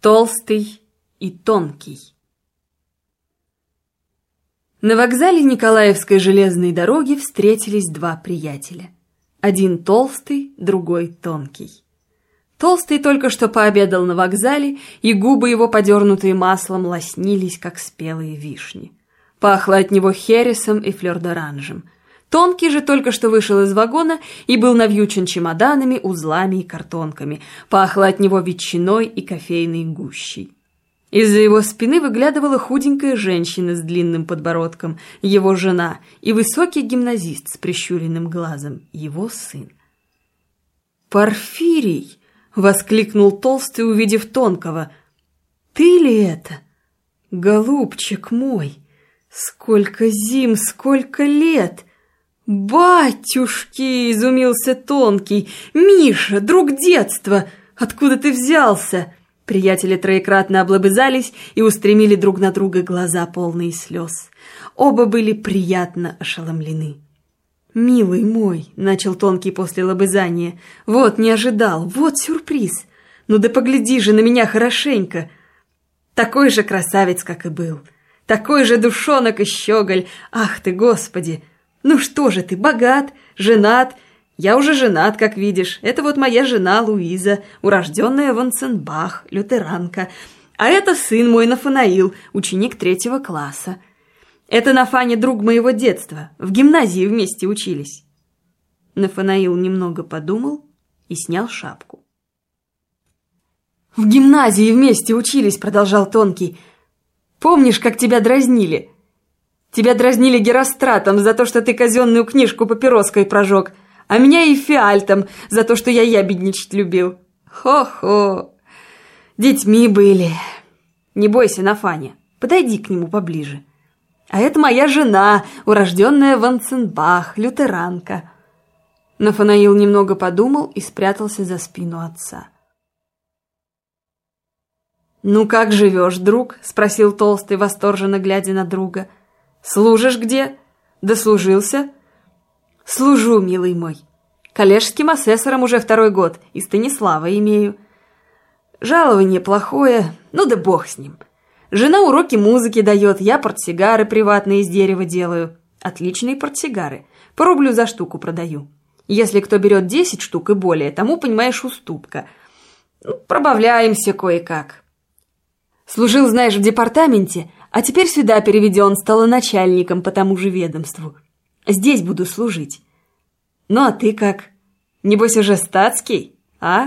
Толстый и тонкий. На вокзале Николаевской железной дороги встретились два приятеля. Один толстый, другой тонкий. Толстый только что пообедал на вокзале, и губы его, подернутые маслом, лоснились, как спелые вишни. Пахло от него хересом и флёр-д'оранжем. Тонкий же только что вышел из вагона и был навьючен чемоданами, узлами и картонками. Пахло от него ветчиной и кофейной гущей. Из-за его спины выглядывала худенькая женщина с длинным подбородком, его жена, и высокий гимназист с прищуренным глазом, его сын. «Порфирий!» — воскликнул Толстый, увидев Тонкого. «Ты ли это? Голубчик мой! Сколько зим, сколько лет!» «Батюшки!» — изумился Тонкий. «Миша, друг детства! Откуда ты взялся?» Приятели троекратно облобызались и устремили друг на друга глаза, полные слез. Оба были приятно ошеломлены. «Милый мой!» — начал Тонкий после лобызания. «Вот не ожидал, вот сюрприз! Ну да погляди же на меня хорошенько! Такой же красавец, как и был! Такой же душонок и щеголь! Ах ты, Господи! Ну что же ты, богат, женат? Я уже женат, как видишь. Это вот моя жена Луиза, урожденная Ванценбах, лютеранка. А это сын мой Нафанаил, ученик 3 класса. Это Нафаня друг моего детства, в гимназии вместе учились». Нафанаил немного подумал и снял шапку. «В гимназии вместе учились», — продолжал Тонкий. «Помнишь, как тебя дразнили? Тебя дразнили Геростратом за то, что ты казенную книжку папироской прожег, а меня и фиальтом за то, что я ябедничать любил. Хо-хо! Детьми были. Не бойся, Нафаня, подойди к нему поближе. А это моя жена, урожденная Ванценбах, лютеранка». Нафанаил немного подумал и спрятался за спину отца. «Ну как живешь, друг?» — спросил Толстый, восторженно глядя на друга. «Служишь где? Дослужился?» «Служу, милый мой. Коллежским асессором уже 2-й год, и Станислава имею. Жалование плохое, ну да бог с ним. Жена уроки музыки дает, я портсигары приватные из дерева делаю. Отличные портсигары, по рублю за штуку продаю. Если кто берет 10 штук и более, тому, понимаешь, уступка. Ну, пробавляемся кое-как. Служил, знаешь, в департаменте, а теперь сюда переведен, стал начальником по тому же ведомству. Здесь буду служить. Ну, а ты как? Небось, уже статский, а?»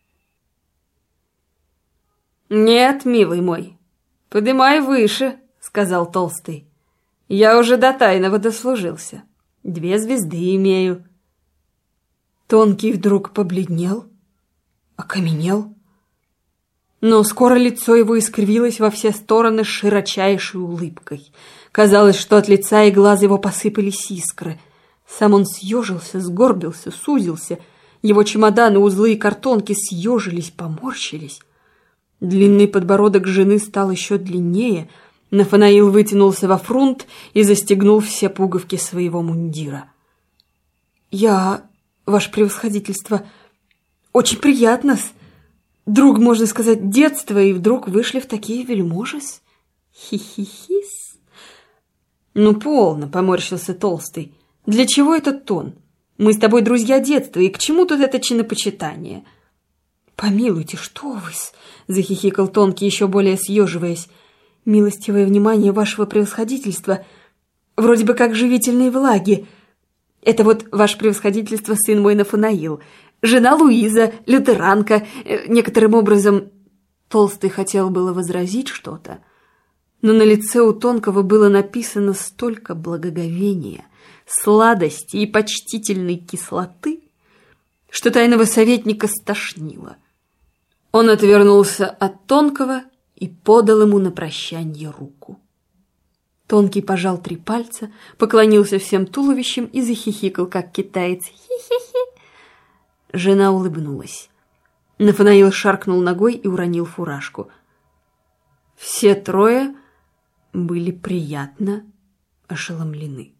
«Нет, милый мой, подымай выше», — сказал Толстый. «Я уже до тайного дослужился. 2 звезды имею». Тонкий вдруг побледнел, окаменел. Но скоро лицо его искривилось во все стороны широчайшей улыбкой. Казалось, что от лица и глаз его посыпались искры. Сам он съежился, сгорбился, сузился. Его чемоданы, узлы и картонки съежились, поморщились. Длинный подбородок жены стал еще длиннее. Нафанаил вытянулся во фрунт и застегнул все пуговки своего мундира. «Я, ваше превосходительство, очень приятно-с. Друг, можно сказать, детства, и вдруг вышли в такие вельможи-с. Хи-хи-хи-с». «Ну, полно», — поморщился Толстый. «Для чего этот тон? Мы с тобой друзья детства, и к чему тут это чинопочитание?» «Помилуйте, что вы-с», — захихикал Тонкий, еще более съеживаясь. «Милостивое внимание вашего превосходительства, вроде бы как живительные влаги. Это вот, ваше превосходительство, сын мой Нафанаил, жена Луиза, лютеранка, некоторым образом...» Толстый хотел было возразить что-то, но на лице у Тонкого было написано столько благоговения, сладости и почтительной кислоты, что тайного советника стошнило. Он отвернулся от Тонкого и подал ему на прощанье руку. Тонкий пожал 3 пальца, поклонился всем туловищем и захихикал, как китаец. Хи-хи-хи. Жена улыбнулась. Нафанаил шаркнул ногой и уронил фуражку. Все 3 были приятно ошеломлены.